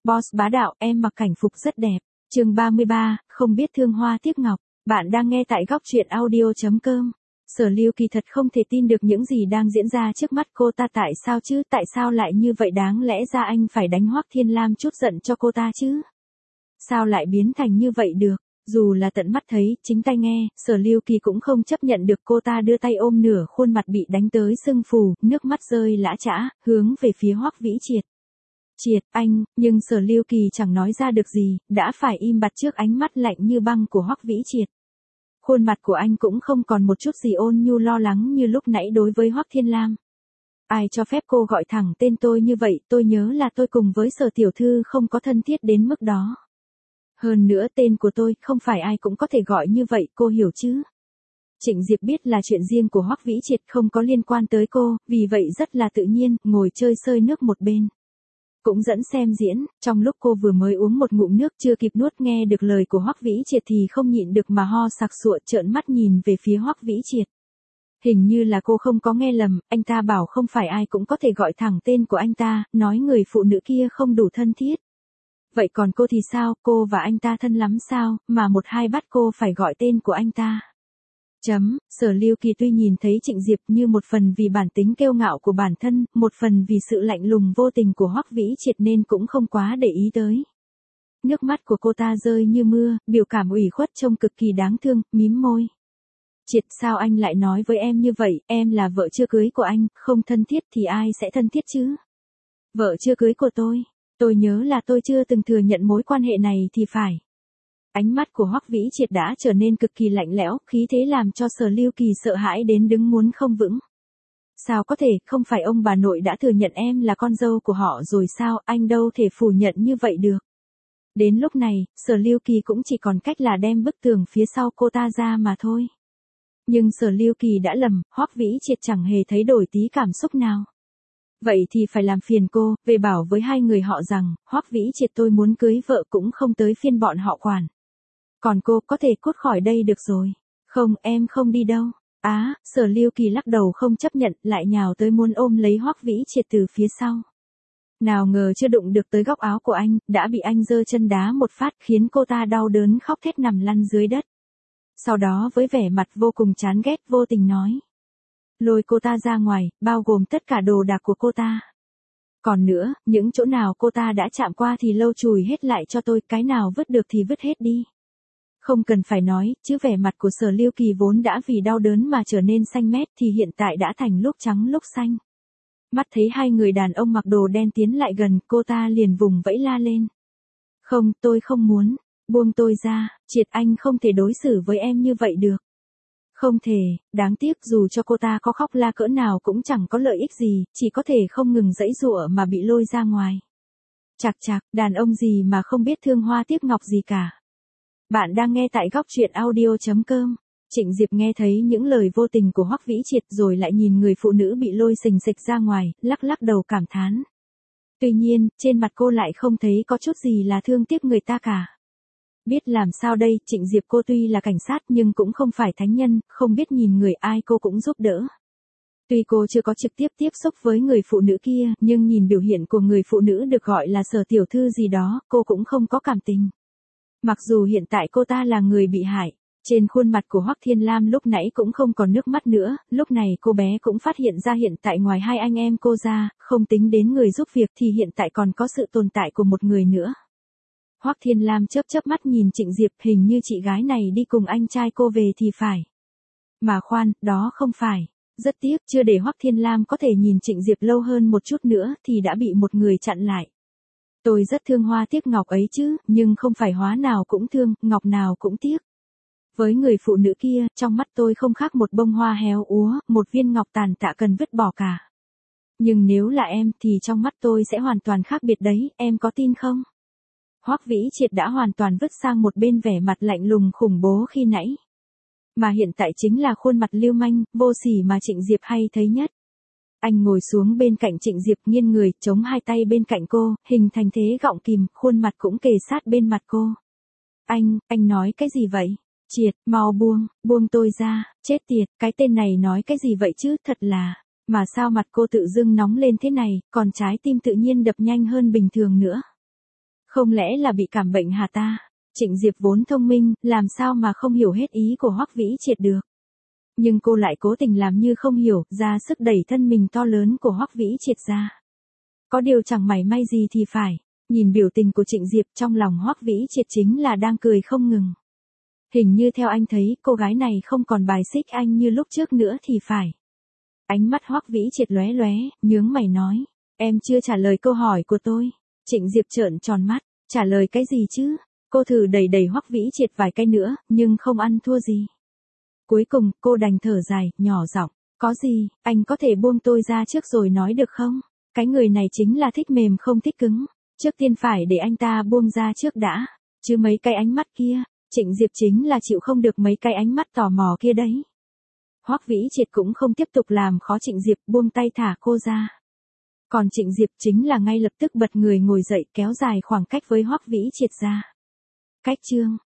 Boss bá đạo, em mặc cảnh phục rất đẹp. Chương 33, không biết thương hoa tiếc ngọc. Bạn đang nghe tại góc truyện audio.com. Sở Lưu Kỳ thật không thể tin được những gì đang diễn ra trước mắt cô ta. Tại sao chứ, tại sao lại như vậy? Đáng lẽ ra anh phải đánh Hoắc Thiên Lam chút giận cho cô ta chứ. Sao lại biến thành như vậy được? Dù là tận mắt thấy, chính tai nghe, Sở Lưu Kỳ cũng không chấp nhận được. Cô ta đưa tay ôm nửa khuôn mặt bị đánh tới sưng phù, nước mắt rơi lã chã, hướng về phía Hoắc Vĩ Triệt. Triệt, anh, nhưng Sở Lưu Kỳ chẳng nói ra được gì, đã phải im bặt trước ánh mắt lạnh như băng của Hoắc Vĩ Triệt. Khuôn mặt của anh cũng không còn một chút gì ôn nhu lo lắng như lúc nãy đối với Hoắc Thiên Lam. Ai cho phép cô gọi thẳng tên tôi như vậy? Tôi nhớ là tôi cùng với Sở tiểu thư không có thân thiết đến mức đó. Hơn nữa tên của tôi không phải ai cũng có thể gọi như vậy, cô hiểu chứ? Trịnh Diệp biết là chuyện riêng của Hoắc Vĩ Triệt không có liên quan tới cô, vì vậy rất là tự nhiên, ngồi chơi sơi nước một bên. Cũng dẫn xem diễn, trong lúc cô vừa mới uống một ngụm nước chưa kịp nuốt nghe được lời của Hoắc Vĩ Triệt thì không nhịn được mà ho sặc sụa, trợn mắt nhìn về phía Hoắc Vĩ Triệt. Hình như là cô không có nghe lầm, anh ta bảo không phải ai cũng có thể gọi thẳng tên của anh ta, nói người phụ nữ kia không đủ thân thiết. Vậy còn cô thì sao, cô và anh ta thân lắm sao, mà một hai bắt cô phải gọi tên của anh ta. Sở Lưu Kỳ tuy nhìn thấy Trịnh Diệp như một phần vì bản tính kiêu ngạo của bản thân, một phần vì sự lạnh lùng vô tình của Hoắc Vĩ Triệt nên cũng không quá để ý tới. Nước mắt của cô ta rơi như mưa, biểu cảm ủy khuất trông cực kỳ đáng thương, mím môi. Triệt, sao anh lại nói với em như vậy, em là vợ chưa cưới của anh, không thân thiết thì ai sẽ thân thiết chứ? Vợ chưa cưới của tôi nhớ là tôi chưa từng thừa nhận mối quan hệ này thì phải. Ánh mắt của Hoắc Vĩ Triệt đã trở nên cực kỳ lạnh lẽo, khí thế làm cho Sở Lưu Kỳ sợ hãi đến đứng muốn không vững. Sao có thể, không phải ông bà nội đã thừa nhận em là con dâu của họ rồi sao, anh đâu thể phủ nhận như vậy được. Đến lúc này, Sở Lưu Kỳ cũng chỉ còn cách là đem bức tường phía sau cô ta ra mà thôi. Nhưng Sở Lưu Kỳ đã lầm, Hoắc Vĩ Triệt chẳng hề thấy đổi tí cảm xúc nào. Vậy thì phải làm phiền cô, về bảo với hai người họ rằng, Hoắc Vĩ Triệt tôi muốn cưới vợ cũng không tới phiên bọn họ quản. Còn cô có thể cút khỏi đây được rồi. Không, em không đi đâu. Sở Lưu Kỳ lắc đầu không chấp nhận, lại nhào tới muốn ôm lấy Hoắc Vĩ Triệt từ phía sau. Nào ngờ chưa đụng được tới góc áo của anh, đã bị anh giơ chân đá một phát khiến cô ta đau đớn khóc thét nằm lăn dưới đất. Sau đó với vẻ mặt vô cùng chán ghét vô tình nói. Lôi cô ta ra ngoài, bao gồm tất cả đồ đạc của cô ta. Còn nữa, những chỗ nào cô ta đã chạm qua thì lau chùi hết lại cho tôi, cái nào vứt được thì vứt hết đi. Không cần phải nói, chứ vẻ mặt của Sở Lưu Kỳ vốn đã vì đau đớn mà trở nên xanh mét thì hiện tại đã thành lúc trắng lúc xanh. Mắt thấy hai người đàn ông mặc đồ đen tiến lại gần, cô ta liền vùng vẫy la lên. Không, tôi không muốn, buông tôi ra, Triệt, anh không thể đối xử với em như vậy được. Không thể, đáng tiếc dù cho cô ta có khóc la cỡ nào cũng chẳng có lợi ích gì, chỉ có thể không ngừng giãy giụa mà bị lôi ra ngoài. Chạc, đàn ông gì mà không biết thương hoa tiếc ngọc gì cả. Bạn đang nghe tại góc truyện audio.com. Trịnh Diệp nghe thấy những lời vô tình của Hoắc Vĩ Triệt rồi lại nhìn người phụ nữ bị lôi xình xịch ra ngoài, lắc đầu cảm thán. Tuy nhiên, trên mặt cô lại không thấy có chút gì là thương tiếc người ta cả. Biết làm sao đây, Trịnh Diệp cô tuy là cảnh sát nhưng cũng không phải thánh nhân, không biết nhìn người ai cô cũng giúp đỡ. Tuy cô chưa có trực tiếp tiếp xúc với người phụ nữ kia, nhưng nhìn biểu hiện của người phụ nữ được gọi là Sở tiểu thư gì đó, cô cũng không có cảm tình. Mặc dù hiện tại cô ta là người bị hại, trên khuôn mặt của Hoắc Thiên Lam lúc nãy cũng không còn nước mắt nữa, lúc này cô bé cũng phát hiện ra hiện tại ngoài hai anh em cô ra, không tính đến người giúp việc thì hiện tại còn có sự tồn tại của một người nữa. Hoắc Thiên Lam chớp mắt nhìn Trịnh Diệp, hình như chị gái này đi cùng anh trai cô về thì phải. Mà khoan, đó không phải. Rất tiếc, chưa để Hoắc Thiên Lam có thể nhìn Trịnh Diệp lâu hơn một chút nữa thì đã bị một người chặn lại. Tôi rất thương hoa tiếc ngọc ấy chứ, nhưng không phải hóa nào cũng thương, ngọc nào cũng tiếc. Với người phụ nữ kia, trong mắt tôi không khác một bông hoa héo úa, một viên ngọc tàn tạ cần vứt bỏ cả. Nhưng nếu là em thì trong mắt tôi sẽ hoàn toàn khác biệt đấy, em có tin không? Hoắc Vĩ Triệt đã hoàn toàn vứt sang một bên vẻ mặt lạnh lùng khủng bố khi nãy. Mà hiện tại chính là khuôn mặt lưu manh, vô sỉ mà Trịnh Diệp hay thấy nhất. Anh ngồi xuống bên cạnh Trịnh Diệp, nghiêng người, chống hai tay bên cạnh cô, hình thành thế gọng kìm, khuôn mặt cũng kề sát bên mặt cô. Anh nói cái gì vậy? Triệt, mau buông tôi ra, chết tiệt, cái tên này nói cái gì vậy chứ, thật là, mà sao mặt cô tự dưng nóng lên thế này, còn trái tim tự nhiên đập nhanh hơn bình thường nữa. Không lẽ là bị cảm bệnh hả ta? Trịnh Diệp vốn thông minh, làm sao mà không hiểu hết ý của Hoắc Vĩ Triệt được. Nhưng cô lại cố tình làm như không hiểu, ra sức đẩy thân mình to lớn của Hoắc Vĩ Triệt ra. Có điều chẳng mảy may gì thì phải. Nhìn biểu tình của Trịnh Diệp trong lòng Hoắc Vĩ Triệt chính là đang cười không ngừng. Hình như theo anh thấy cô gái này không còn bài xích anh như lúc trước nữa thì phải. Ánh mắt Hoắc Vĩ Triệt lóe lóe, nhướng mày nói. Em chưa trả lời câu hỏi của tôi. Trịnh Diệp trợn tròn mắt. Trả lời cái gì chứ? Cô thử đẩy đẩy Hoắc Vĩ Triệt vài cái nữa, nhưng không ăn thua gì. Cuối cùng, cô đành thở dài, nhỏ giọng. Có gì, anh có thể buông tôi ra trước rồi nói được không? Cái người này chính là thích mềm không thích cứng. Trước tiên phải để anh ta buông ra trước đã. Chứ mấy cái ánh mắt kia, Trịnh Diệp chính là chịu không được mấy cái ánh mắt tò mò kia đấy. Hoắc Vĩ Triệt cũng không tiếp tục làm khó Trịnh Diệp, buông tay thả cô ra. Còn Trịnh Diệp chính là ngay lập tức bật người ngồi dậy kéo dài khoảng cách với Hoắc Vĩ Triệt ra. Cách chương